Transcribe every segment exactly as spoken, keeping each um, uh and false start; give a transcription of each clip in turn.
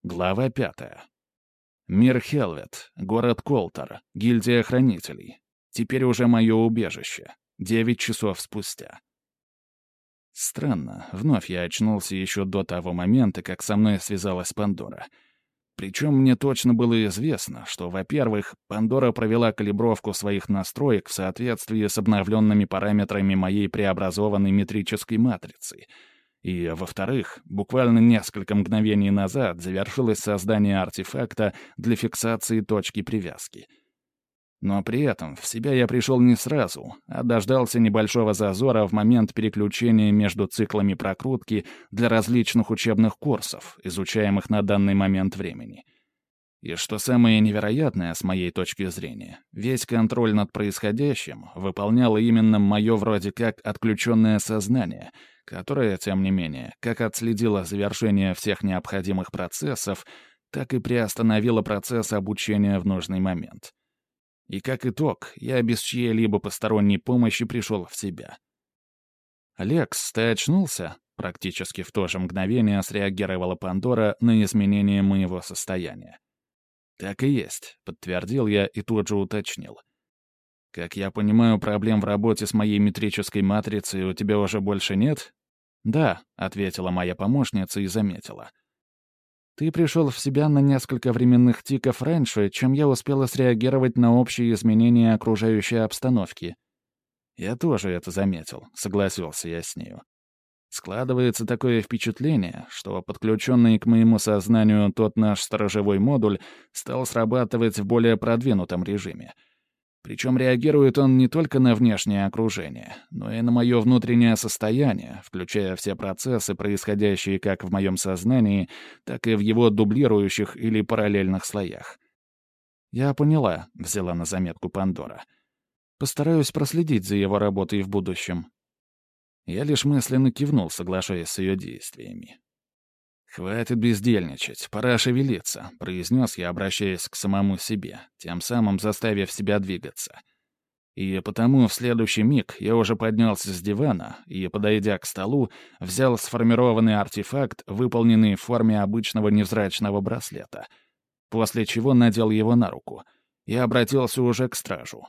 Глава пятая. Мир Хелвет, город Колтер, гильдия хранителей. Теперь уже мое убежище. Девять часов спустя. Странно, вновь я очнулся еще до того момента, как со мной связалась Пандора. Причем мне точно было известно, что, во-первых, Пандора провела калибровку своих настроек в соответствии с обновленными параметрами моей преобразованной метрической матрицы — и, во-вторых, буквально несколько мгновений назад завершилось создание артефакта для фиксации точки привязки. Но при этом в себя я пришел не сразу, а дождался небольшого зазора в момент переключения между циклами прокрутки для различных учебных курсов, изучаемых на данный момент времени. И что самое невероятное с моей точки зрения, весь контроль над происходящим выполняло именно мое вроде как отключенное сознание, которое, тем не менее, как отследило завершение всех необходимых процессов, так и приостановило процесс обучения в нужный момент. И как итог, я без чьей-либо посторонней помощи пришел в себя. «Лекс, ты очнулся?» Практически в то же мгновение среагировала Пандора на изменение моего состояния. «Так и есть», — подтвердил я и тут же уточнил. «Как я понимаю, проблем в работе с моей метрической матрицей у тебя уже больше нет?» «Да», — ответила моя помощница и заметила. «Ты пришел в себя на несколько временных тиков раньше, чем я успела среагировать на общие изменения окружающей обстановки». «Я тоже это заметил», — согласился я с нею. Складывается такое впечатление, что подключенный к моему сознанию тот наш сторожевой модуль стал срабатывать в более продвинутом режиме. Причем реагирует он не только на внешнее окружение, но и на мое внутреннее состояние, включая все процессы, происходящие как в моем сознании, так и в его дублирующих или параллельных слоях. «Я поняла», — взяла на заметку Пандора. «Постараюсь проследить за его работой в будущем». Я лишь мысленно кивнул, соглашаясь с ее действиями. «Хватит бездельничать, пора шевелиться», — произнес я, обращаясь к самому себе, тем самым заставив себя двигаться. И потому в следующий миг я уже поднялся с дивана и, подойдя к столу, взял сформированный артефакт, выполненный в форме обычного невзрачного браслета, после чего надел его на руку и обратился уже к стражу.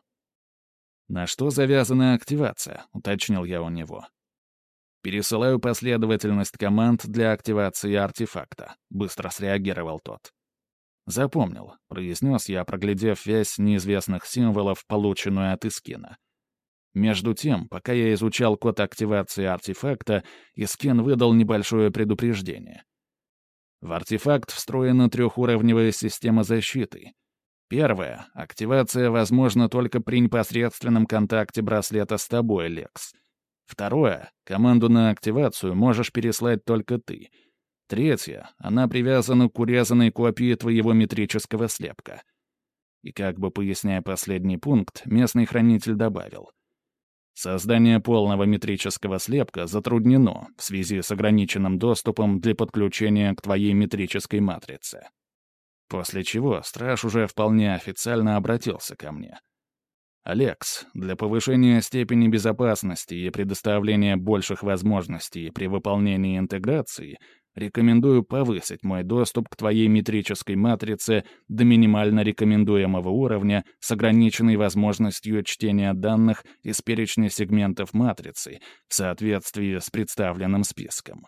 «На что завязана активация?» — уточнил я у него. «Пересылаю последовательность команд для активации артефакта», — быстро среагировал тот. «Запомнил», — произнес я, проглядев вязь неизвестных символов, полученную от Искина. Между тем, пока я изучал код активации артефакта, Искин выдал небольшое предупреждение. В артефакт встроена трехуровневая система защиты. Первая — активация возможна только при непосредственном контакте браслета с тобой, Лекс. Второе — команду на активацию можешь переслать только ты. Третье — она привязана к урезанной копии твоего метрического слепка. И как бы поясняя последний пункт, местный хранитель добавил. Создание полного метрического слепка затруднено в связи с ограниченным доступом для подключения к твоей метрической матрице. После чего страж уже вполне официально обратился ко мне. «Алекс, для повышения степени безопасности и предоставления больших возможностей при выполнении интеграции рекомендую повысить мой доступ к твоей метрической матрице до минимально рекомендуемого уровня с ограниченной возможностью чтения данных из перечня сегментов матрицы в соответствии с представленным списком».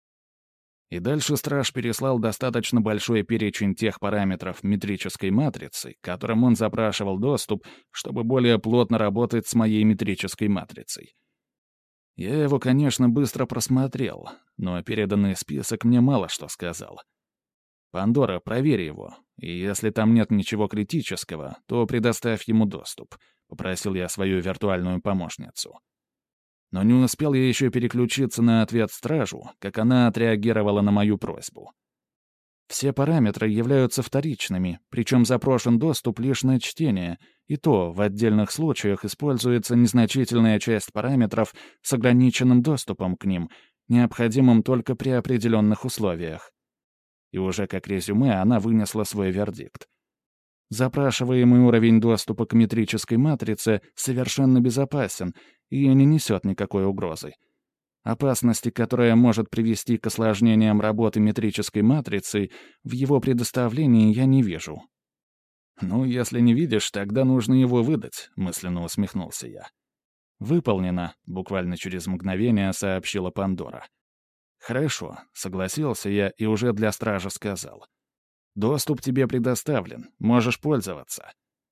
И дальше страж переслал достаточно большой перечень тех параметров метрической матрицы, к которым он запрашивал доступ, чтобы более плотно работать с моей метрической матрицей. Я его, конечно, быстро просмотрел, но переданный список мне мало что сказал. «Пандора, проверь его, и если там нет ничего критического, то предоставь ему доступ», — попросил я свою виртуальную помощницу. Но не успел я еще переключиться на ответ стражу, как она отреагировала на мою просьбу. «Все параметры являются вторичными, причем запрошен доступ лишь на чтение, и то в отдельных случаях используется незначительная часть параметров с ограниченным доступом к ним, необходимым только при определенных условиях». И уже как резюме она вынесла свой вердикт. Запрашиваемый уровень доступа к метрической матрице совершенно безопасен и не несет никакой угрозы. Опасности, которая может привести к осложнениям работы метрической матрицы, в его предоставлении я не вижу. «Ну, если не видишь, тогда нужно его выдать», — мысленно усмехнулся я. «Выполнено», — буквально через мгновение сообщила Пандора. «Хорошо», — согласился я и уже для стража сказал. «Доступ тебе предоставлен, можешь пользоваться».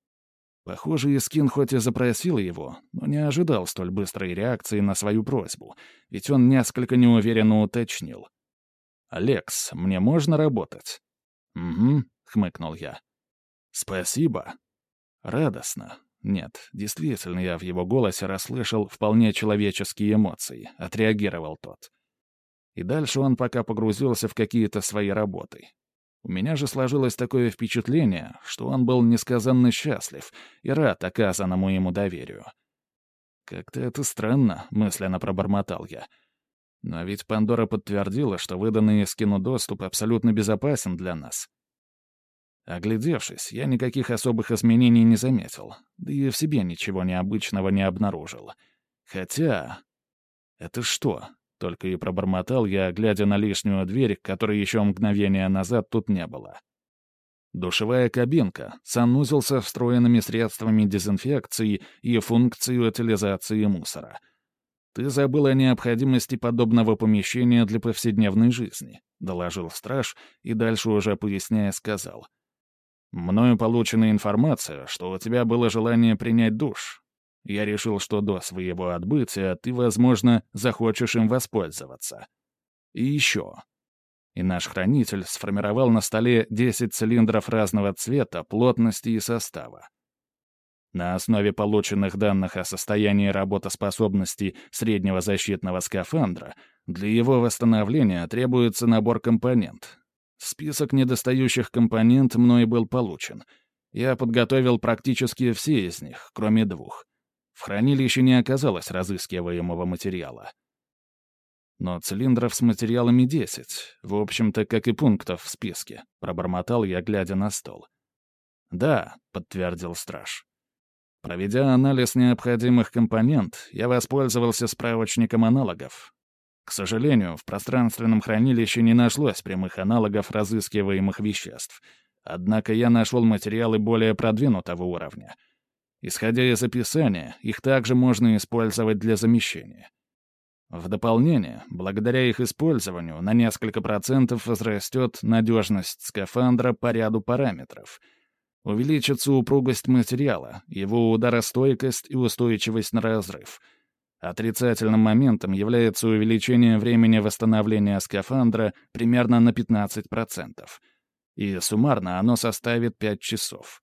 Похоже, Искин хоть и запросил его, но не ожидал столь быстрой реакции на свою просьбу, ведь он несколько неуверенно уточнил. «Алекс, мне можно работать?» «Угу», — хмыкнул я. «Спасибо». Радостно. Нет, действительно, я в его голосе расслышал вполне человеческие эмоции, отреагировал тот. И дальше он пока погрузился в какие-то свои работы. У меня же сложилось такое впечатление, что он был несказанно счастлив и рад оказанному ему доверию. «Как-то это странно», — мысленно пробормотал я. «Но ведь Пандора подтвердила, что выданный Искину доступ абсолютно безопасен для нас». Оглядевшись, я никаких особых изменений не заметил, да и в себе ничего необычного не обнаружил. Хотя... Это что? Только и пробормотал я, глядя на лишнюю дверь, которой еще мгновение назад тут не было. Душевая кабинка, санузел со встроенными средствами дезинфекции и функцией утилизации мусора. «Ты забыл о необходимости подобного помещения для повседневной жизни», — доложил страж и дальше уже поясняя сказал. «Мною получена информация, что у тебя было желание принять душ. Я решил, что до своего отбытия ты, возможно, захочешь им воспользоваться. И еще». И наш хранитель сформировал на столе десять цилиндров разного цвета, плотности и состава. На основе полученных данных о состоянии работоспособности среднего защитного скафандра для его восстановления требуется набор компонент. Список недостающих компонент мной был получен. Я подготовил практически все из них, кроме двух. В хранилище не оказалось разыскиваемого материала. Но цилиндров с материалами десять, в общем-то, как и пунктов в списке, пробормотал я, глядя на стол. «Да», — подтвердил страж. Проведя анализ необходимых компонент, я воспользовался справочником аналогов. К сожалению, в пространственном хранилище не нашлось прямых аналогов разыскиваемых веществ. Однако я нашел материалы более продвинутого уровня. Исходя из описания, их также можно использовать для замещения. В дополнение, благодаря их использованию, на несколько процентов возрастет надежность скафандра по ряду параметров. Увеличится упругость материала, его ударостойкость и устойчивость на разрыв. Отрицательным моментом является увеличение времени восстановления скафандра примерно на пятнадцать процентов. И суммарно оно составит пять часов.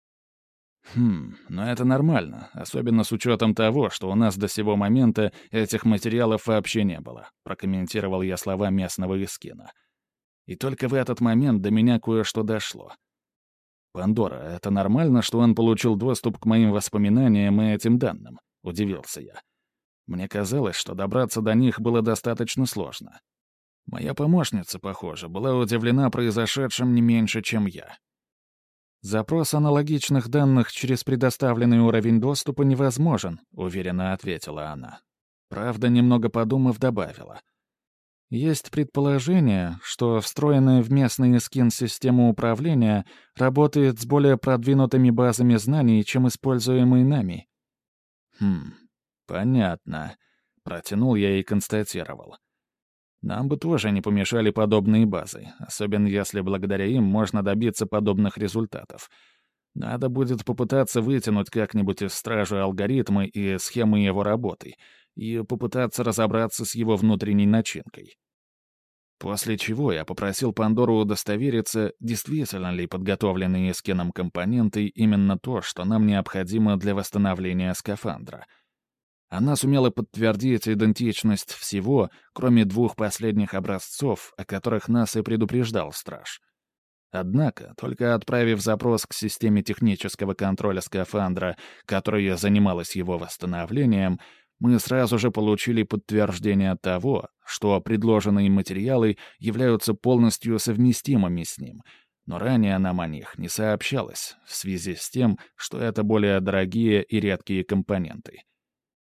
Хм, но это нормально, особенно с учетом того, что у нас до сего момента этих материалов вообще не было, прокомментировал я слова местного Искина. И только в этот момент до меня кое-что дошло. «Пандора, это нормально, что он получил доступ к моим воспоминаниям и этим данным?» — удивился я. Мне казалось, что добраться до них было достаточно сложно. Моя помощница, похоже, была удивлена произошедшим не меньше, чем я. «Запрос аналогичных данных через предоставленный уровень доступа невозможен», — уверенно ответила она. Правда, немного подумав, добавила. «Есть предположение, что встроенная в местный Искин система управления работает с более продвинутыми базами знаний, чем используемые нами». «Хм, понятно», — протянул я и констатировал. «Нам бы тоже не помешали подобные базы, особенно если благодаря им можно добиться подобных результатов. Надо будет попытаться вытянуть как-нибудь из стражи алгоритмы и схемы его работы и попытаться разобраться с его внутренней начинкой». После чего я попросил Пандору удостовериться, действительно ли подготовленные Искином компоненты именно то, что нам необходимо для восстановления скафандра. Она сумела подтвердить идентичность всего, кроме двух последних образцов, о которых нас и предупреждал страж. Однако, только отправив запрос к системе технического контроля скафандра, которая занималась его восстановлением, мы сразу же получили подтверждение того, что предложенные материалы являются полностью совместимыми с ним, но ранее нам о них не сообщалось, в связи с тем, что это более дорогие и редкие компоненты.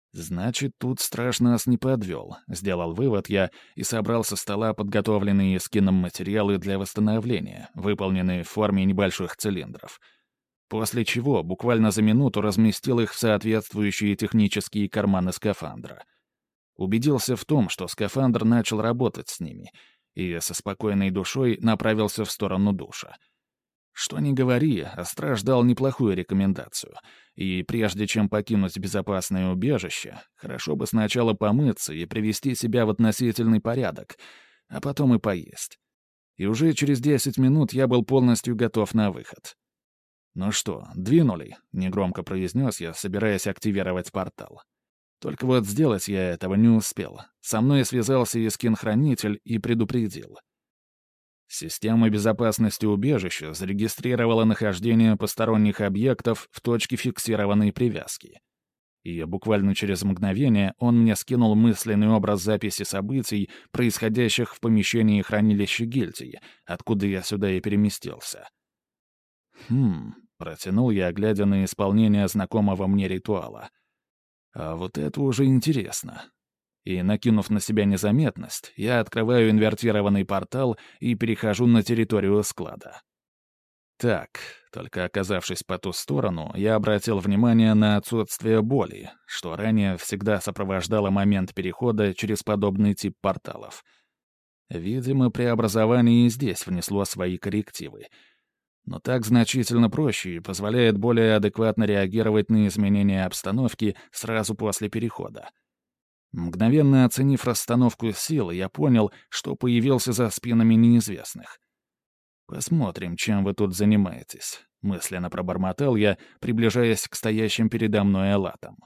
«Значит, тут страж нас не подвел», — сделал вывод я и собрал со стола подготовленные скином материалы для восстановления, выполненные в форме небольших цилиндров. После чего буквально за минуту разместил их в соответствующие технические карманы скафандра. Убедился в том, что скафандр начал работать с ними, и со спокойной душой направился в сторону душа. Что ни говори, а страж дал неплохую рекомендацию. И прежде чем покинуть безопасное убежище, хорошо бы сначала помыться и привести себя в относительный порядок, а потом и поесть. И уже через десять минут я был полностью готов на выход. «Ну что, двинули?» — негромко произнес я, собираясь активировать портал. Только вот сделать я этого не успел. Со мной связался Искин-хранитель и предупредил. Система безопасности убежища зарегистрировала нахождение посторонних объектов в точке фиксированной привязки. И буквально через мгновение он мне скинул мысленный образ записи событий, происходящих в помещении хранилища гильдии, откуда я сюда и переместился. «Хм...» — протянул я, глядя на исполнение знакомого мне ритуала. «А вот это уже интересно». И, накинув на себя незаметность, я открываю инвертированный портал и перехожу на территорию склада. Так, только оказавшись по ту сторону, я обратил внимание на отсутствие боли, что ранее всегда сопровождало момент перехода через подобный тип порталов. Видимо, преобразование и здесь внесло свои коррективы. Но так значительно проще и позволяет более адекватно реагировать на изменения обстановки сразу после перехода. Мгновенно оценив расстановку сил, я понял, что появился за спинами неизвестных. «Посмотрим, чем вы тут занимаетесь», — мысленно пробормотал я, приближаясь к стоящим передо мной элатам.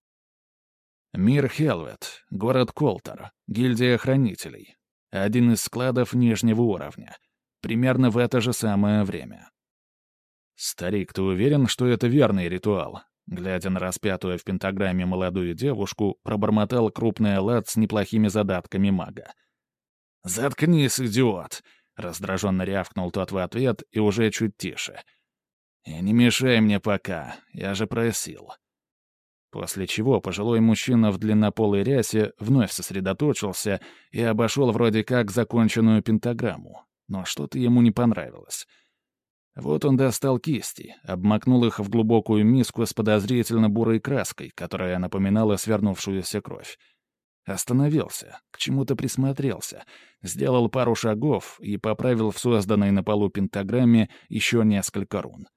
Мир Хелвет, город Колтер, гильдия хранителей. Один из складов нижнего уровня. Примерно в это же самое время. «Старик, ты уверен, что это верный ритуал?» Глядя на распятую в пентаграмме молодую девушку, пробормотал крупный элат с неплохими задатками мага. «Заткнись, идиот!» — раздраженно рявкнул тот в ответ и уже чуть тише. «И не мешай мне пока, я же просил». После чего пожилой мужчина в длиннополой рясе вновь сосредоточился и обошел вроде как законченную пентаграмму, но что-то ему не понравилось. Вот он достал кисти, обмакнул их в глубокую миску с подозрительно бурой краской, которая напоминала свернувшуюся кровь. Остановился, к чему-то присмотрелся, сделал пару шагов и поправил в созданной на полу пентаграмме еще несколько рун.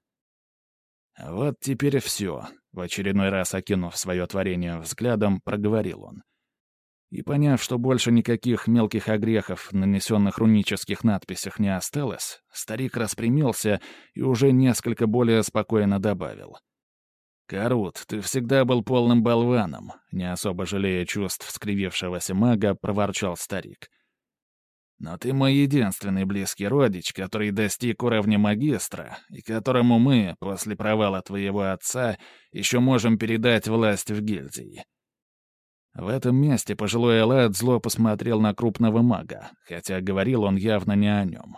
«Вот теперь все», — в очередной раз окинув свое творение взглядом, проговорил он. И поняв, что больше никаких мелких огрехов, нанесенных рунических надписях, не осталось, старик распрямился и уже несколько более спокойно добавил. «Карут, ты всегда был полным болваном», — не особо жалея чувств скривившегося мага, проворчал старик. «Но ты мой единственный близкий родич, который достиг уровня магистра, и которому мы, после провала твоего отца, еще можем передать власть в гильдии». В этом месте пожилой элат зло посмотрел на крупного мага, хотя говорил он явно не о нем.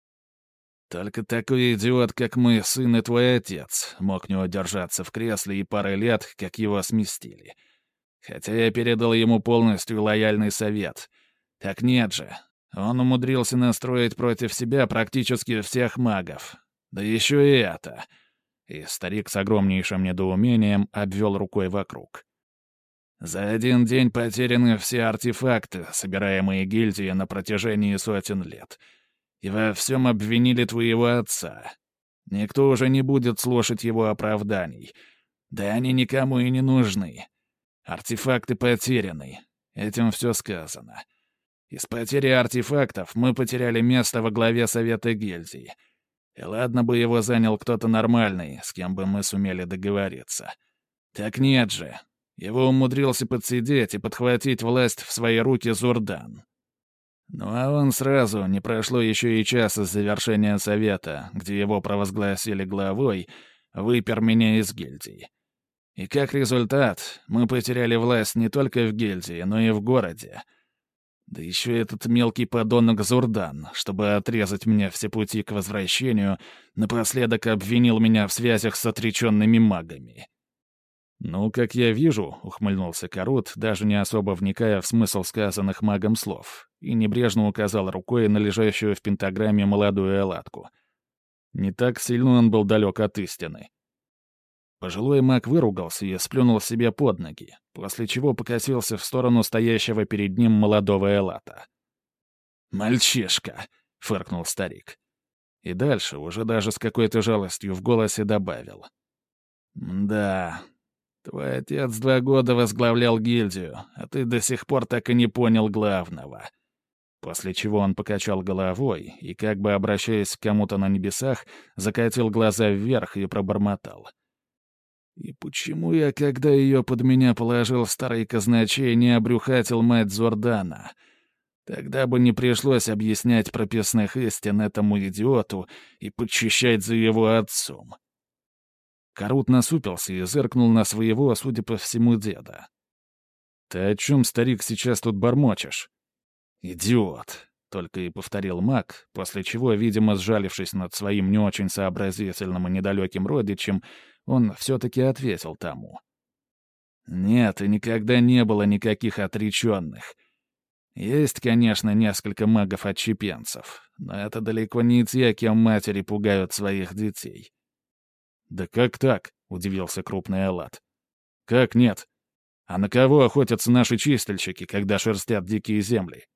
«Только такой идиот, как мой сын и твой отец, мог не удержаться в кресле и пары лет, как его сместили. Хотя я передал ему полностью лояльный совет. Так нет же, он умудрился настроить против себя практически всех магов. Да еще и это». И старик с огромнейшим недоумением обвел рукой вокруг. «За один день потеряны все артефакты, собираемые гильдией на протяжении сотен лет. И во всем обвинили твоего отца. Никто уже не будет слушать его оправданий. Да они никому и не нужны. Артефакты потеряны. Этим все сказано. Из потери артефактов мы потеряли место во главе Совета гильдии. И ладно бы его занял кто-то нормальный, с кем бы мы сумели договориться. Так нет же. Его умудрился подсидеть и подхватить власть в свои руки Зурдан. Ну а он сразу, не прошло еще и часа с завершения совета, где его провозгласили главой, выпер меня из гильдии. И как результат, мы потеряли власть не только в гильдии, но и в городе. Да еще этот мелкий подонок Зурдан, чтобы отрезать мне все пути к возвращению, напоследок обвинил меня в связях с отреченными магами. «Ну, как я вижу», — ухмыльнулся Карут, даже не особо вникая в смысл сказанных магом слов, и небрежно указал рукой на лежащую в пентаграмме молодую Элатку. Не так сильно он был далек от истины. Пожилой маг выругался и сплюнул себе под ноги, после чего покосился в сторону стоящего перед ним молодого Элата. «Мальчишка!» — фыркнул старик. И дальше, уже даже с какой-то жалостью в голосе добавил. «Да, твой отец два года возглавлял гильдию, а ты до сих пор так и не понял главного». После чего он покачал головой и, как бы обращаясь к кому-то на небесах, закатил глаза вверх и пробормотал. «И почему я, когда ее под меня положил старый казначей, не обрюхатил мать Зордана? Тогда бы не пришлось объяснять прописных истин этому идиоту и подчищать за его отцом». Карут насупился и зыркнул на своего, судя по всему, деда. «Ты о чем, старик, сейчас тут бормочешь?» «Идиот!» — только и повторил маг, после чего, видимо, сжалившись над своим не очень сообразительным и недалеким родичем, он все-таки ответил тому. «Нет, и никогда не было никаких отреченных. Есть, конечно, несколько магов-отщепенцев, но это далеко не те, кем матери пугают своих детей». «Да как так?» — удивился крупный Элат. «Как нет? А на кого охотятся наши чистильщики, когда шерстят дикие земли?»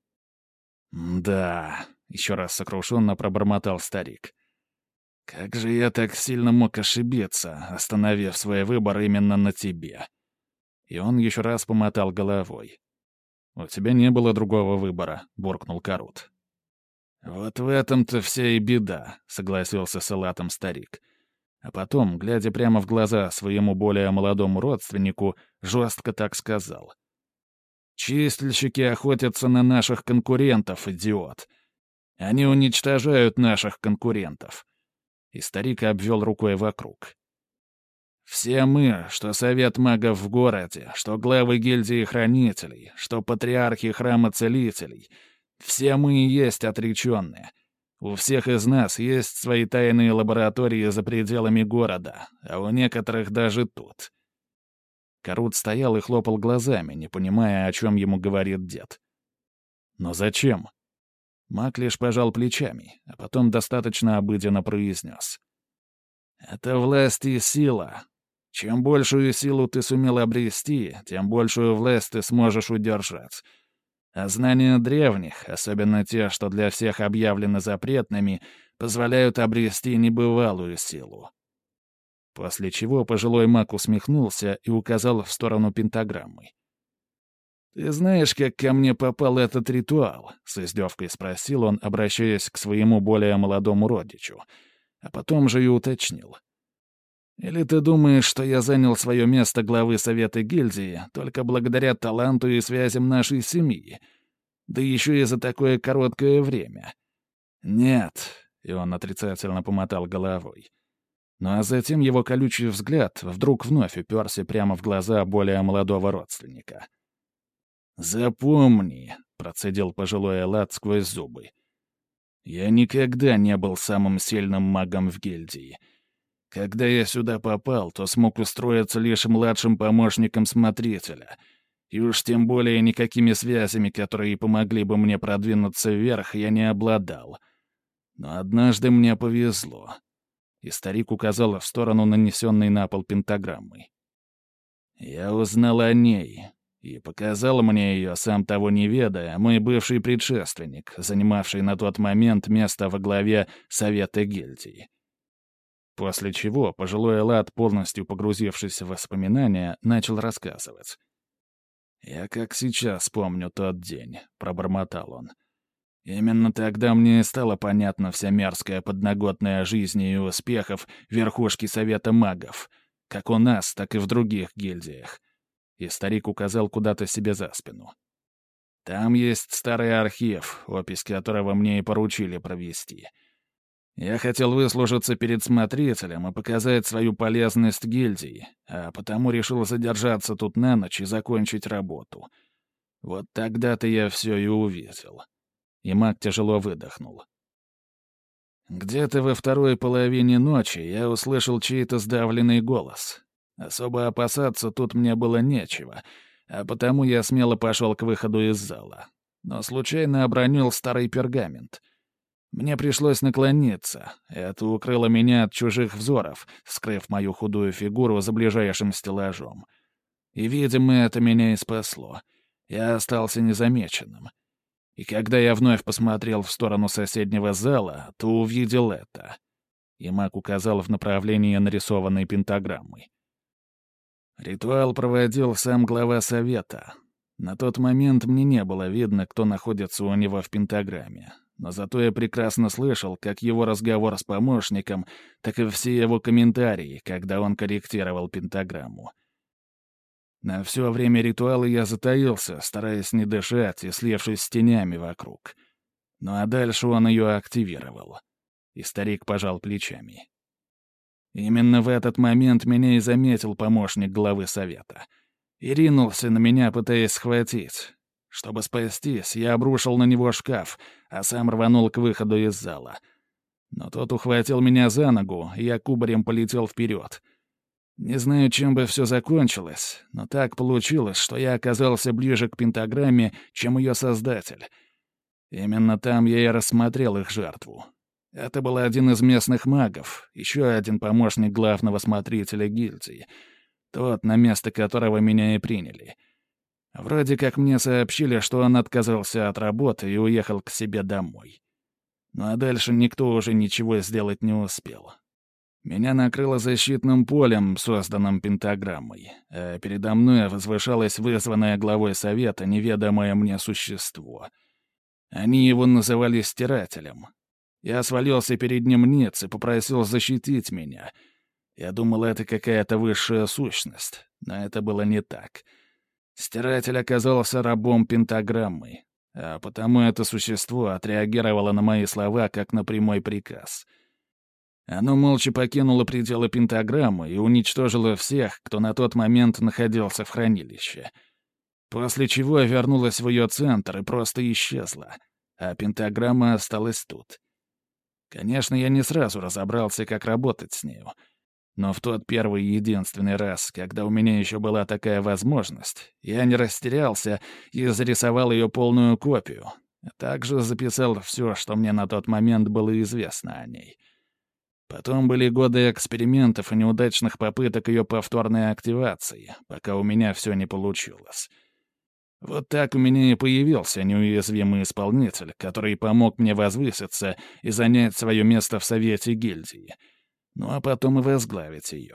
«Да», — еще раз сокрушенно пробормотал старик. «Как же я так сильно мог ошибиться, остановив свой выбор именно на тебе?» И он еще раз помотал головой. «У тебя не было другого выбора», — буркнул Карут. «Вот в этом-то вся и беда», — согласился с Элатом старик. А потом, глядя прямо в глаза своему более молодому родственнику, жестко так сказал. «Чистильщики охотятся на наших конкурентов, идиот. Они уничтожают наших конкурентов». И старик обвел рукой вокруг. «Все мы, что совет магов в городе, что главы гильдии хранителей, что патриархи храма целителей, все мы и есть отреченные. У всех из нас есть свои тайные лаборатории за пределами города, а у некоторых даже тут». Карут стоял и хлопал глазами, не понимая, о чем ему говорит дед. «Но зачем?» Маг лишь пожал плечами, а потом достаточно обыденно произнес. «Это власть и сила. Чем большую силу ты сумел обрести, тем большую власть ты сможешь удержать. А знания древних, особенно те, что для всех объявлены запретными, позволяют обрести небывалую силу». После чего пожилой маг усмехнулся и указал в сторону пентаграммы. «Ты знаешь, как ко мне попал этот ритуал?» — с издевкой спросил он, обращаясь к своему более молодому родичу, а потом же и уточнил. «Или ты думаешь, что я занял свое место главы Совета гильдии только благодаря таланту и связям нашей семьи? Да еще и за такое короткое время. Нет», — и он отрицательно помотал головой. Ну а затем его колючий взгляд вдруг вновь уперся прямо в глаза более молодого родственника. «Запомни», — процедил пожилой Элат сквозь зубы, — «я никогда не был самым сильным магом в гильдии. Когда я сюда попал, то смог устроиться лишь младшим помощником смотрителя, и уж тем более никакими связями, которые помогли бы мне продвинуться вверх, я не обладал. Но однажды мне повезло». И старик указал в сторону нанесенной на пол пентаграммы. «Я узнал о ней, и показал мне ее, сам того не ведая, мой бывший предшественник, занимавший на тот момент место во главе Совета гильдии». После чего пожилой Элат, полностью погрузившись в воспоминания, начал рассказывать. «Я как сейчас помню тот день», — пробормотал он. «Именно тогда мне и стала понятна вся мерзкая подноготная жизни и успехов верхушки Совета магов, как у нас, так и в других гильдиях». И старик указал куда-то себе за спину. «Там есть старый архив, опись которого мне и поручили провести. Я хотел выслужиться перед смотрителем и показать свою полезность гильдии, а потому решил задержаться тут на ночь и закончить работу. Вот тогда-то я все и увидел». И маг тяжело выдохнул. «Где-то во второй половине ночи я услышал чей-то сдавленный голос. Особо опасаться тут мне было нечего, а потому я смело пошел к выходу из зала. Но случайно обронил старый пергамент. Мне пришлось наклониться. Это укрыло меня от чужих взоров, скрыв мою худую фигуру за ближайшим стеллажом. И, видимо, это меня и спасло. Я остался незамеченным. И когда я вновь посмотрел в сторону соседнего зала, то увидел это. И маг указал в направлении нарисованной пентаграммы. Ритуал проводил сам глава совета. На тот момент мне не было видно, кто находится у него в пентаграмме. Но зато я прекрасно слышал как его разговор с помощником, так и все его комментарии, когда он корректировал пентаграмму. На все время ритуала я затаился, стараясь не дышать и слившись с тенями вокруг. Ну а дальше он ее активировал. И старик пожал плечами. Именно в этот момент меня и заметил помощник главы совета. И ринулся на меня, пытаясь схватить. Чтобы спастись, я обрушил на него шкаф, а сам рванул к выходу из зала. Но тот ухватил меня за ногу, и я кубарем полетел вперед. Не знаю, чем бы все закончилось, но так получилось, что я оказался ближе к пентаграмме, чем ее создатель. Именно там я и рассмотрел их жертву. Это был один из местных магов, еще один помощник главного смотрителя гильдии, тот, на место которого меня и приняли. Вроде как мне сообщили, что он отказался от работы и уехал к себе домой. Ну а дальше никто уже ничего сделать не успел. Меня накрыло защитным полем, созданным пентаграммой, а передо мной возвышалось вызванное главой совета неведомое мне существо. Они его называли Стирателем. Я свалился перед ним ниц и попросил защитить меня. Я думал, это какая-то высшая сущность, но это было не так. Стиратель оказался рабом пентаграммы, а потому это существо отреагировало на мои слова как на прямой приказ. Оно молча покинуло пределы пентаграммы и уничтожило всех, кто на тот момент находился в хранилище. После чего вернулась в ее центр и просто исчезла, а пентаграмма осталась тут. Конечно, я не сразу разобрался, как работать с нею. Но в тот первый и единственный раз, когда у меня еще была такая возможность, я не растерялся и зарисовал ее полную копию, а также записал все, что мне на тот момент было известно о ней. Потом были годы экспериментов и неудачных попыток ее повторной активации, пока у меня все не получилось. Вот так у меня и появился неуязвимый исполнитель, который помог мне возвыситься и занять свое место в совете гильдии. Ну а потом и возглавить ее.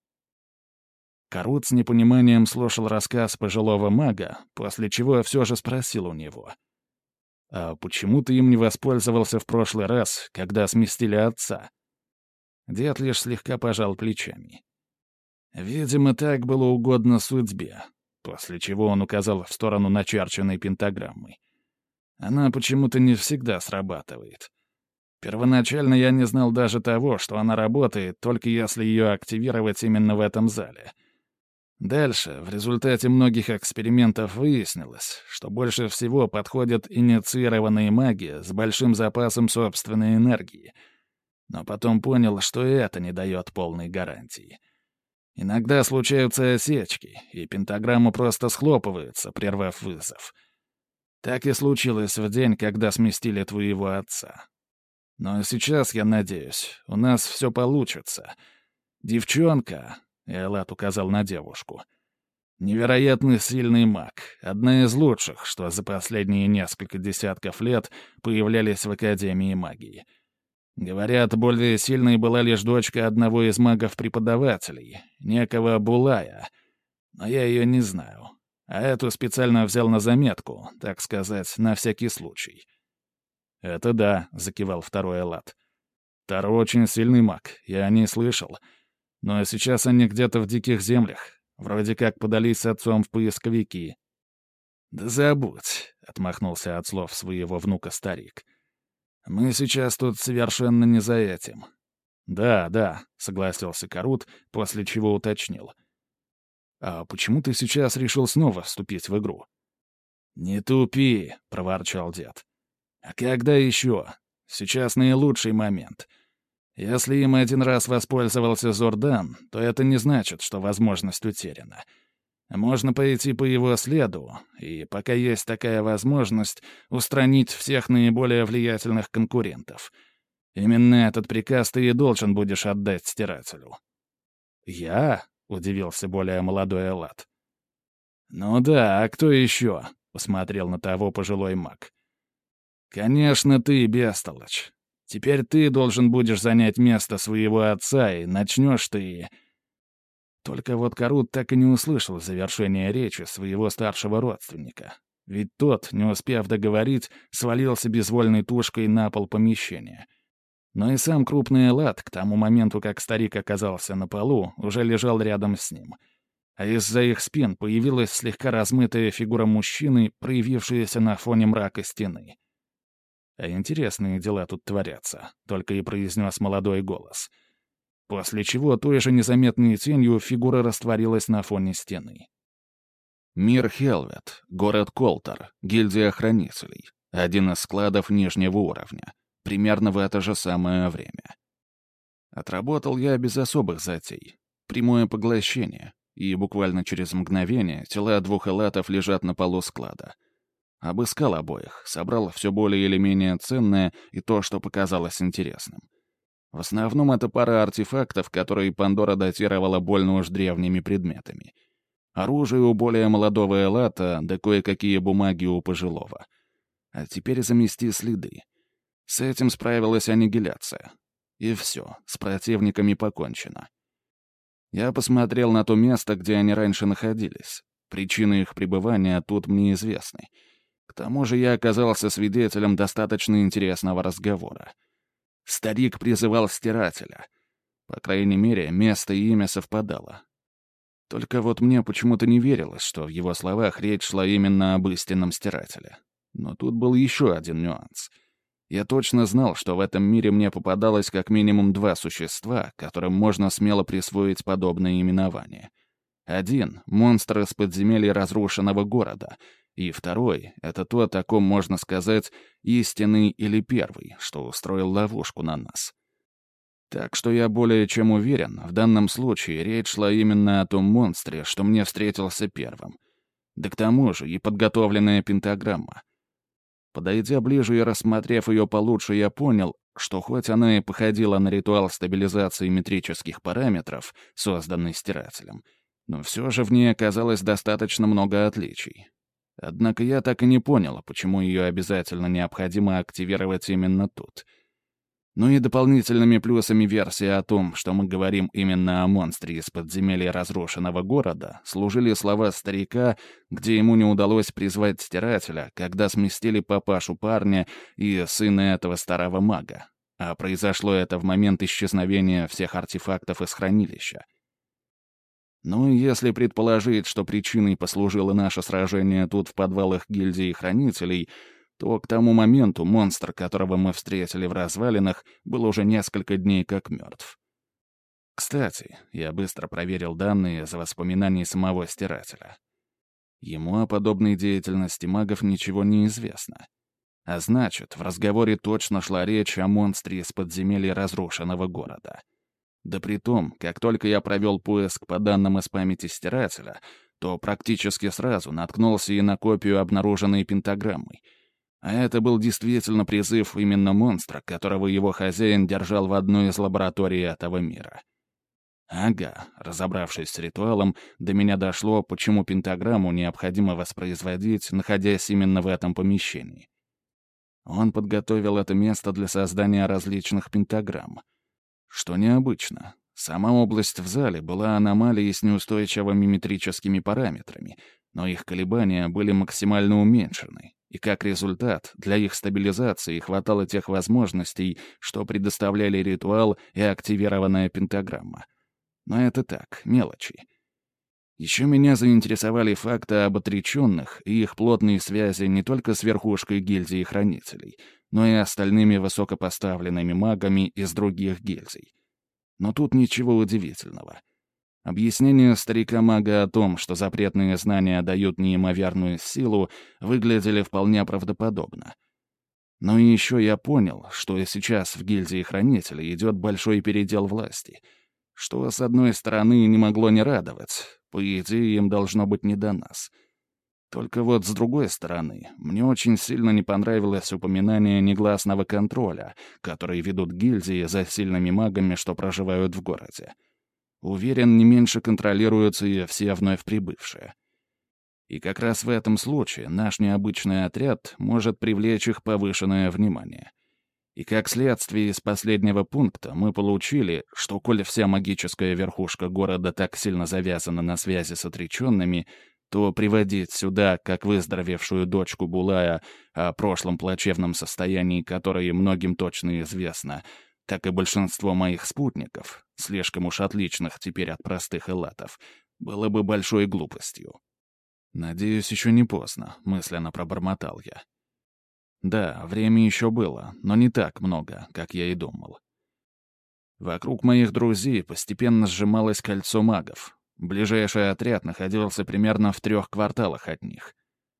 Карут с непониманием слушал рассказ пожилого мага, после чего все же спросил у него. «А почему ты им не воспользовался в прошлый раз, когда сместили отца?» Дед лишь слегка пожал плечами. «Видимо, так было угодно судьбе», после чего он указал в сторону начерченной пентаграммы. «Она почему-то не всегда срабатывает. Первоначально я не знал даже того, что она работает, только если ее активировать именно в этом зале. Дальше, в результате многих экспериментов выяснилось, что больше всего подходят инициированные маги с большим запасом собственной энергии. Но потом понял, что и это не дает полной гарантии. Иногда случаются осечки, и пентаграмма просто схлопывается, прервав вызов. Так и случилось в день, когда сместили твоего отца. Но сейчас, я надеюсь, у нас все получится. Девчонка, — Элат указал на девушку, — невероятно сильный маг, одна из лучших, что за последние несколько десятков лет появлялись в Академии магии. Говорят, более сильной была лишь дочка одного из магов-преподавателей, некого Булая, но я ее не знаю. А эту специально взял на заметку, так сказать, на всякий случай. «Это да», — закивал второй Элат. «Таро очень сильный маг, я о ней слышал. Но сейчас они где-то в диких землях, вроде как подались с отцом в поисковики». «Да забудь», — отмахнулся от слов своего внука старик. «Мы сейчас тут совершенно не за этим». «Да, да», — согласился Карут, после чего уточнил. «А почему ты сейчас решил снова вступить в игру?» «Не тупи», — проворчал дед. «А когда еще? Сейчас наилучший момент. Если им один раз воспользовался Зордан, то это не значит, что возможность утеряна. Можно пойти по его следу, и, пока есть такая возможность, устранить всех наиболее влиятельных конкурентов. Именно этот приказ ты и должен будешь отдать Стирателю». «Я?» — удивился более молодой Элат. «Ну да, а кто еще?» — посмотрел на того пожилой маг. «Конечно, ты, бестолочь. Теперь ты должен будешь занять место своего отца, и начнешь ты...» Только вот Карут так и не услышал завершения речи своего старшего родственника. Ведь тот, не успев договорить, свалился безвольной тушкой на пол помещения. Но и сам крупный Элат, к тому моменту, как старик оказался на полу, уже лежал рядом с ним. А из-за их спин появилась слегка размытая фигура мужчины, проявившаяся на фоне мрака стены. «А интересные дела тут творятся», — только и произнес молодой голос. После чего той же незаметной тенью фигура растворилась на фоне стены. Мир Хелвет, город Колтер, гильдия хранителей, один из складов нижнего уровня, примерно в это же самое время. Отработал я без особых затей. Прямое поглощение, и буквально через мгновение тела двух элатов лежат на полу склада. Обыскал обоих, собрал все более или менее ценное и то, что показалось интересным. В основном это пара артефактов, которые Пандора датировала больно уж древними предметами. Оружие у более молодого элата, да кое-какие бумаги у пожилого. А теперь замести следы. С этим справилась аннигиляция. И все, с противниками покончено. Я посмотрел на то место, где они раньше находились. Причины их пребывания тут мне известны. К тому же я оказался свидетелем достаточно интересного разговора. Старик призывал Стирателя. По крайней мере, место и имя совпадало. Только вот мне почему-то не верилось, что в его словах речь шла именно об истинном Стирателе. Но тут был еще один нюанс. Я точно знал, что в этом мире мне попадалось как минимум два существа, которым можно смело присвоить подобное именование. Один — монстр из подземелья разрушенного города, и второй — это тот, о ком можно сказать, истинный или первый, что устроил ловушку на нас. Так что я более чем уверен, в данном случае речь шла именно о том монстре, что мне встретился первым. Да к тому же и подготовленная пентаграмма. Подойдя ближе и рассмотрев ее получше, я понял, что хоть она и походила на ритуал стабилизации метрических параметров, созданный Стирателем, но все же в ней оказалось достаточно много отличий. Однако я так и не понял, почему ее обязательно необходимо активировать именно тут. Ну и дополнительными плюсами версии о том, что мы говорим именно о монстре из подземелья разрушенного города, служили слова старика, где ему не удалось призвать Стирателя, когда сместили папашу парня и сына этого старого мага. А произошло это в момент исчезновения всех артефактов из хранилища. Ну и если предположить, что причиной послужило наше сражение тут в подвалах гильдии хранителей, то к тому моменту монстр, которого мы встретили в развалинах, был уже несколько дней как мертв. Кстати, я быстро проверил данные за воспоминаний самого Стирателя. Ему о подобной деятельности магов ничего не известно. А значит, в разговоре точно шла речь о монстре из подземелья разрушенного города. Да при том, как только я провел поиск по данным из памяти Стирателя, то практически сразу наткнулся и на копию обнаруженной пентаграммой. А это был действительно призыв именно монстра, которого его хозяин держал в одной из лабораторий этого мира. Ага, разобравшись с ритуалом, до меня дошло, почему пентаграмму необходимо воспроизводить, находясь именно в этом помещении. Он подготовил это место для создания различных пентаграмм. Что необычно. Сама область в зале была аномалией с неустойчивыми метрическими параметрами, но их колебания были максимально уменьшены, и как результат, для их стабилизации хватало тех возможностей, что предоставляли ритуал и активированная пентаграмма. Но это так, мелочи. Еще меня заинтересовали факты об отреченных и их плотные связи не только с верхушкой гильдии хранителей, но и остальными высокопоставленными магами из других гильдий. Но тут ничего удивительного. Объяснения старика-мага о том, что запретные знания дают неимоверную силу, выглядели вполне правдоподобно. Но еще я понял, что сейчас в гильдии хранителей идет большой передел власти, что, с одной стороны, не могло не радовать. По идее, им должно быть не до нас. Только вот с другой стороны, мне очень сильно не понравилось упоминание негласного контроля, который ведут гильдии за сильными магами, что проживают в городе. Уверен, не меньше контролируются и все вновь прибывшие. И как раз в этом случае наш необычный отряд может привлечь их повышенное внимание. И как следствие из последнего пункта мы получили, что, коль вся магическая верхушка города так сильно завязана на связи с отреченными, то приводить сюда как выздоровевшую дочку Булая, о прошлом плачевном состоянии которой многим точно известно, так и большинство моих спутников, слишком уж отличных теперь от простых элатов, было бы большой глупостью. «Надеюсь, еще не поздно», — мысленно пробормотал я. Да, время еще было, но не так много, как я и думал. Вокруг моих друзей постепенно сжималось кольцо магов. Ближайший отряд находился примерно в трех кварталах от них.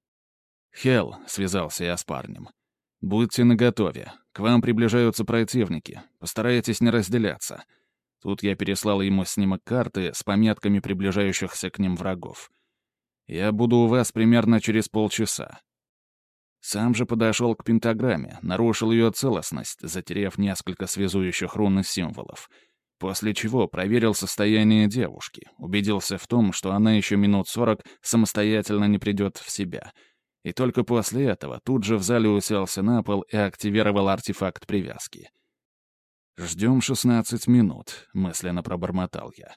«Хелл», — связался я с парнем, — «будьте наготове. К вам приближаются противники. Постарайтесь не разделяться». Тут я переслал ему снимок карты с пометками приближающихся к ним врагов. «Я буду у вас примерно через полчаса». Сам же подошел к пентаграмме, нарушил ее целостность, затерев несколько связующих рун и символов. После чего проверил состояние девушки, убедился в том, что она еще минут сорок самостоятельно не придет в себя. И только после этого тут же в зале уселся на пол и активировал артефакт привязки. «Ждем шестнадцать минут», — мысленно пробормотал я.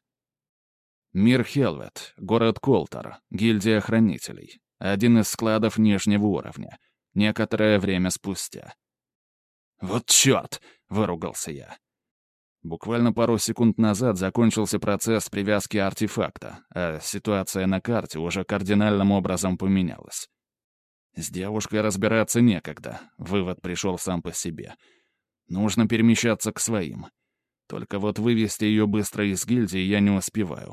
Мир Хелвет, город Колтер, гильдия хранителей. Один из складов нижнего уровня. Некоторое время спустя. «Вот черт!» — выругался я. Буквально пару секунд назад закончился процесс привязки артефакта, а ситуация на карте уже кардинальным образом поменялась. С девушкой разбираться некогда, вывод пришел сам по себе. Нужно перемещаться к своим. Только вот вывести ее быстро из гильдии я не успеваю.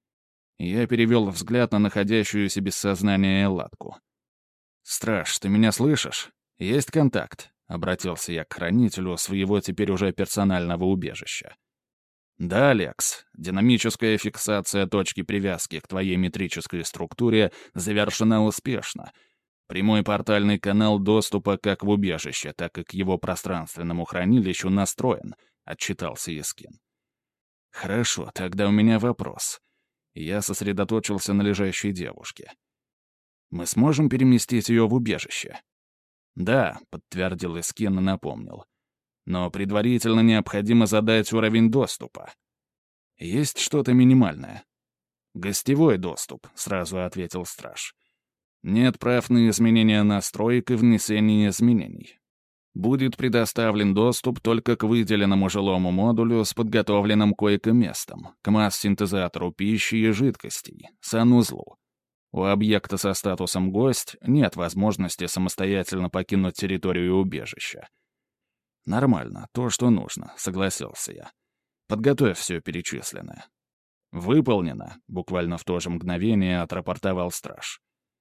Я перевел взгляд на находящуюся без сознания Элладку. «Страж, ты меня слышишь? Есть контакт?» — обратился я к хранителю своего теперь уже персонального убежища. «Да, Алекс, динамическая фиксация точки привязки к твоей метрической структуре завершена успешно. Прямой портальный канал доступа как в убежище, так и к его пространственному хранилищу настроен», — отчитался Искин. «Хорошо, тогда у меня вопрос». Я сосредоточился на лежащей девушке. «Мы сможем переместить ее в убежище?» «Да», — подтвердил Искин и напомнил. «Но предварительно необходимо задать уровень доступа. Есть что-то минимальное?» «Гостевой доступ», — сразу ответил страж. «Нет прав на изменение настроек и внесение изменений. Будет предоставлен доступ только к выделенному жилому модулю с подготовленным койко-местом, к масс-синтезатору пищи и жидкостей, санузлу. У объекта со статусом «гость» нет возможности самостоятельно покинуть территорию убежища». «Нормально, то, что нужно», — согласился я. «Подготовь все перечисленное». «Выполнено», — буквально в то же мгновение отрапортовал страж.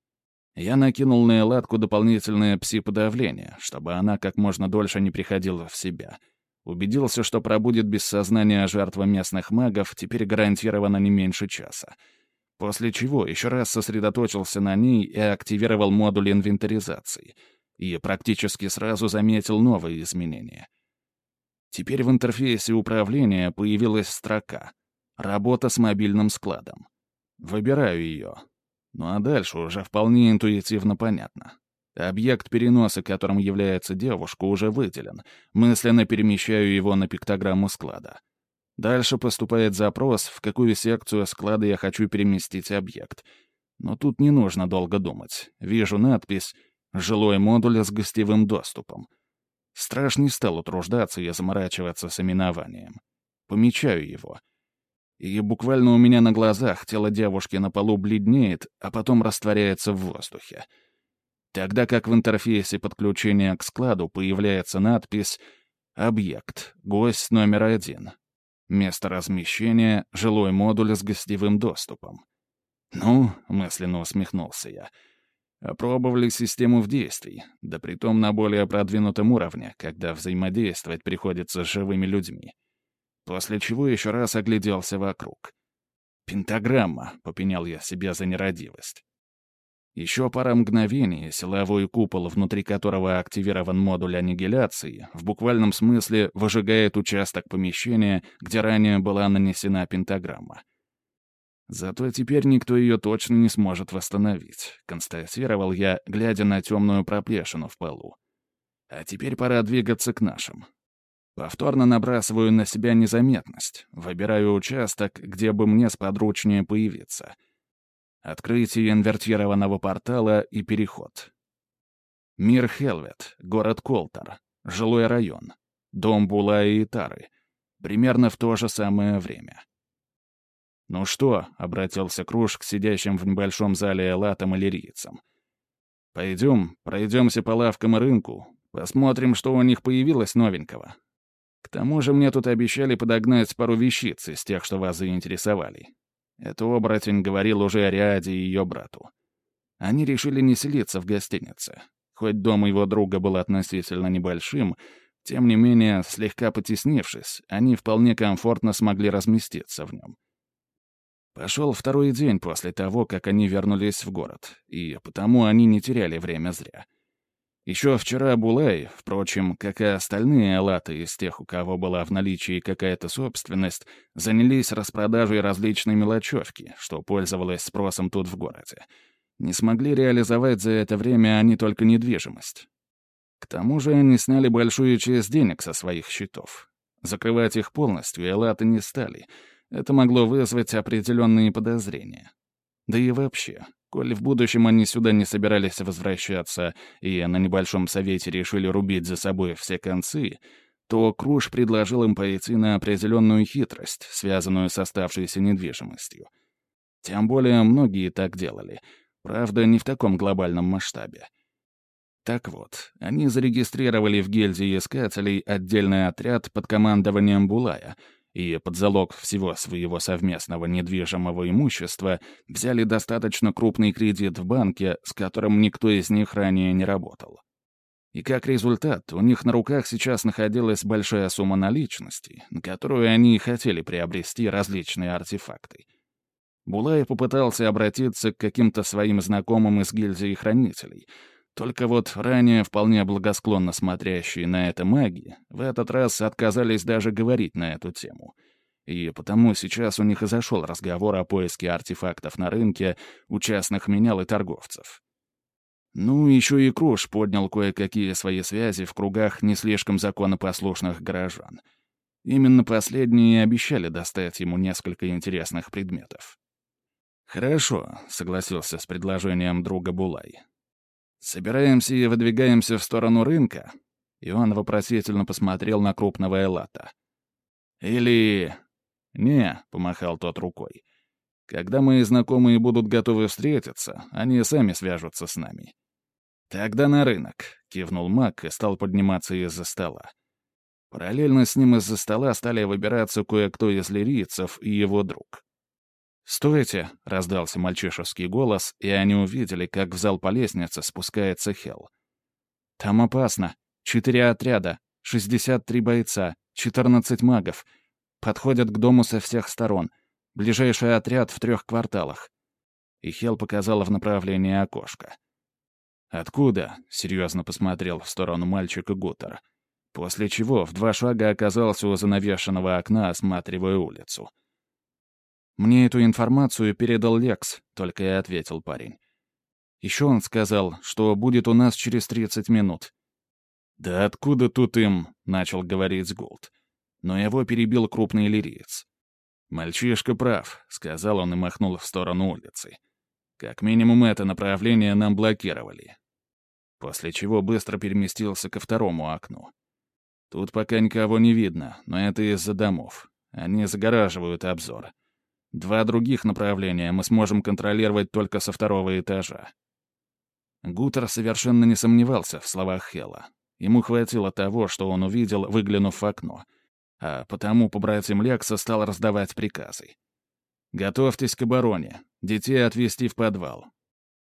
Я накинул на Элладку дополнительное пси-подавление, чтобы она как можно дольше не приходила в себя. Убедился, что пробудет без сознания жертва местных магов теперь гарантированно не меньше часа. После чего еще раз сосредоточился на ней и активировал модуль инвентаризации. И практически сразу заметил новые изменения. Теперь в интерфейсе управления появилась строка «Работа с мобильным складом». Выбираю ее. Ну а дальше уже вполне интуитивно понятно. Объект переноса, которым является девушка, уже выделен. Мысленно перемещаю его на пиктограмму склада. Дальше поступает запрос, в какую секцию склада я хочу переместить объект. Но тут не нужно долго думать. Вижу надпись «Жилой модуль с гостевым доступом». Страж не стал утруждаться и заморачиваться с именованием. Помечаю его. И буквально у меня на глазах тело девушки на полу бледнеет, а потом растворяется в воздухе. Тогда как в интерфейсе подключения к складу появляется надпись «Объект. Гость номер один. Место размещения — жилой модуль с гостевым доступом». «Ну», — мысленно усмехнулся я, — Опробовали систему в действии, да притом на более продвинутом уровне, когда взаимодействовать приходится с живыми людьми. После чего еще раз огляделся вокруг. «Пентаграмма», — попенял я себя за нерадивость. Еще пара мгновений, силовой купол, внутри которого активирован модуль аннигиляции, в буквальном смысле выжигает участок помещения, где ранее была нанесена пентаграмма. Зато теперь никто ее точно не сможет восстановить, констатировал я, глядя на темную проплешину в полу. А теперь пора двигаться к нашим. Повторно набрасываю на себя незаметность, выбираю участок, где бы мне сподручнее появиться. Открытие инвертированного портала и переход. Мир Хелвет, город Колтар, жилой район, дом Булая и Тары. Примерно в то же самое время. «Ну что?» — обратился Круш к сидящим в небольшом зале элатам и лирийцам. «Пойдем, пройдемся по лавкам и рынку, посмотрим, что у них появилось новенького. К тому же мне тут обещали подогнать пару вещиц из тех, что вас заинтересовали». Это оборотень говорил уже о Риаде и ее брату. Они решили не селиться в гостинице. Хоть дом его друга был относительно небольшим, тем не менее, слегка потеснившись, они вполне комфортно смогли разместиться в нем. Пошел второй день после того, как они вернулись в город, и потому они не теряли время зря. Еще вчера Булай, впрочем, как и остальные элаты из тех, у кого была в наличии какая-то собственность, занялись распродажей различной мелочевки, что пользовалось спросом тут в городе. Не смогли реализовать за это время они только недвижимость. К тому же они сняли большую часть денег со своих счетов. Закрывать их полностью элаты не стали. Это могло вызвать определенные подозрения. Да и вообще, коль в будущем они сюда не собирались возвращаться и на небольшом совете решили рубить за собой все концы, то Круш предложил им пойти на определенную хитрость, связанную с оставшейся недвижимостью. Тем более многие так делали, правда, не в таком глобальном масштабе. Так вот, они зарегистрировали в гильдии искателей отдельный отряд под командованием Булая и под залог всего своего совместного недвижимого имущества взяли достаточно крупный кредит в банке, с которым никто из них ранее не работал. И как результат, у них на руках сейчас находилась большая сумма наличности, на которую они и хотели приобрести различные артефакты. Булай попытался обратиться к каким-то своим знакомым из гильдии хранителей — только вот ранее вполне благосклонно смотрящие на это маги в этот раз отказались даже говорить на эту тему. И потому сейчас у них и зашел разговор о поиске артефактов на рынке у частных менял и торговцев. Ну, еще и Круш поднял кое-какие свои связи в кругах не слишком законопослушных горожан. Именно последние обещали достать ему несколько интересных предметов. «Хорошо», — согласился с предложением друга Булай. «Собираемся и выдвигаемся в сторону рынка?» И он вопросительно посмотрел на крупного элата. «Или...» «Не», — помахал тот рукой. «Когда мои знакомые будут готовы встретиться, они сами свяжутся с нами». «Тогда на рынок», — кивнул маг и стал подниматься из-за стола. Параллельно с ним из-за стола стали выбираться кое-кто из лирийцев и его друг. «Стойте!» — раздался мальчишеский голос, и они увидели, как в зал по лестнице спускается Хел. «Там опасно. Четыре отряда, шестьдесят три бойца, четырнадцать магов. Подходят к дому со всех сторон. Ближайший отряд в трех кварталах». И Хел показала в направлении окошка. «Откуда?» — серьезно посмотрел в сторону мальчика Гутер. После чего в два шага оказался у занавешенного окна, осматривая улицу. «Мне эту информацию передал Лекс», — только и ответил парень. Еще он сказал, что будет у нас через тридцать минут. «Да откуда тут им?» — начал говорить Гулд. Но его перебил крупный лириец. «Мальчишка прав», — сказал он и махнул в сторону улицы. «Как минимум это направление нам блокировали». После чего быстро переместился ко второму окну. Тут пока никого не видно, но это из-за домов. Они загораживают обзор. Два других направления мы сможем контролировать только со второго этажа. Гутер совершенно не сомневался в словах Хела. Ему хватило того, что он увидел, выглянув в окно. А потому побратим Лекса стал раздавать приказы. «Готовьтесь к обороне. Детей отвезти в подвал.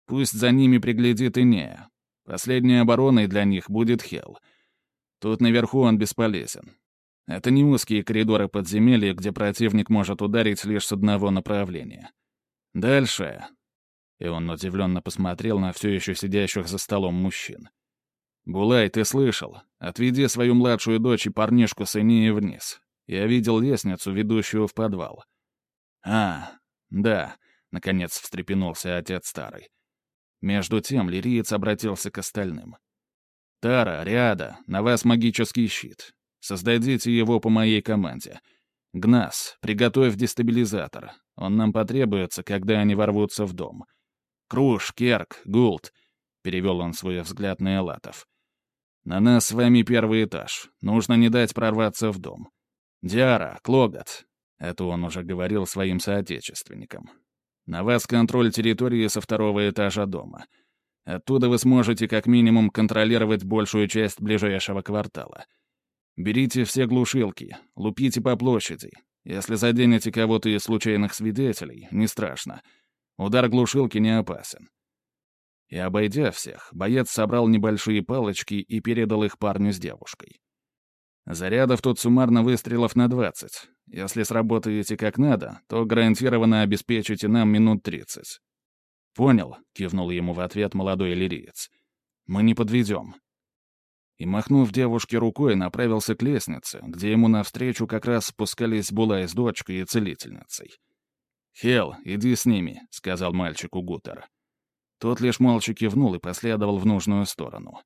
Пусть за ними приглядит Инея. Последней обороной для них будет Хел. Тут наверху он бесполезен. Это не узкие коридоры подземелья, где противник может ударить лишь с одного направления. Дальше. И он удивленно посмотрел на все еще сидящих за столом мужчин. «Булай, ты слышал? Отведи свою младшую дочь и парнишку с Инеей вниз. Я видел лестницу, ведущую в подвал». «А, да», — наконец встрепенулся отец старый. Между тем лириец обратился к остальным. «Тара, Риада, на вас магический щит. Создадите его по моей команде. Гнас, приготовь дестабилизатор. Он нам потребуется, когда они ворвутся в дом. Круш, Керк, Гулт», — перевел он свой взгляд на Элатов. «На нас с вами первый этаж. Нужно не дать прорваться в дом. Диара, Клогат», — это он уже говорил своим соотечественникам. «На вас контроль территории со второго этажа дома. Оттуда вы сможете как минимум контролировать большую часть ближайшего квартала. Берите все глушилки, лупите по площади. Если заденете кого-то из случайных свидетелей, не страшно. Удар глушилки не опасен». И, обойдя всех, боец собрал небольшие палочки и передал их парню с девушкой. «Зарядов тут суммарно выстрелов на двадцать. Если сработаете как надо, то гарантированно обеспечите нам минут тридцать». «Понял», — кивнул ему в ответ молодой лириец. «Мы не подведем». И, махнув девушке рукой, направился к лестнице, где ему навстречу как раз спускались Булай с дочкой и целительницей. «Хел, иди с ними», — сказал мальчику Гутер. Тот лишь молча кивнул и последовал в нужную сторону.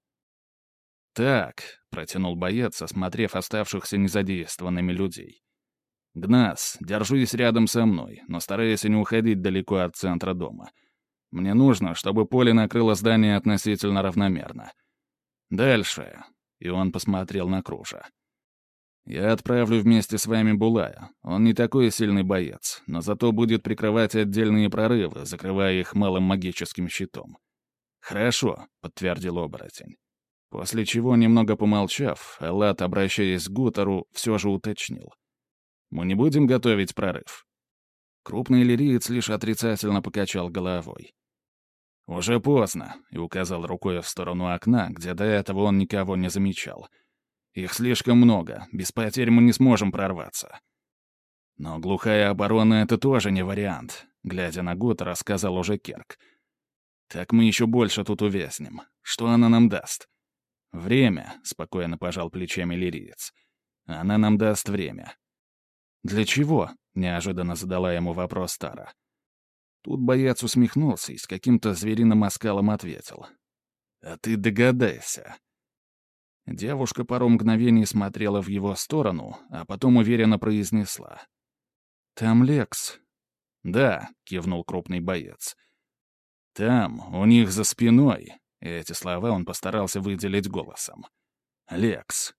«Так», — протянул боец, осмотрев оставшихся незадействованными людей. «Гнас, держись рядом со мной, но старайся не уходить далеко от центра дома. Мне нужно, чтобы поле накрыло здание относительно равномерно. Дальше», — и он посмотрел на Кружа. «Я отправлю вместе с вами Булая. Он не такой сильный боец, но зато будет прикрывать отдельные прорывы, закрывая их малым магическим щитом». «Хорошо», — подтвердил оборотень. После чего, немного помолчав, Элат, обращаясь к Гутеру, все же уточнил. «Мы не будем готовить прорыв?» Крупный лириец лишь отрицательно покачал головой. «Уже поздно», — и указал рукой в сторону окна, где до этого он никого не замечал. «Их слишком много, без потерь мы не сможем прорваться». «Но глухая оборона — это тоже не вариант», — глядя на Гутера, сказал уже Керк. «Так мы еще больше тут увязнем. Что она нам даст?» «Время», — спокойно пожал плечами лириец. «Она нам даст время». «Для чего?» — неожиданно задала ему вопрос Тара. Тут боец усмехнулся и с каким-то звериным оскалом ответил. «А ты догадайся». Девушка пару мгновений смотрела в его сторону, а потом уверенно произнесла. «Там Лекс». «Да», — кивнул крупный боец. «Там, у них за спиной», — эти слова он постарался выделить голосом. «Лекс».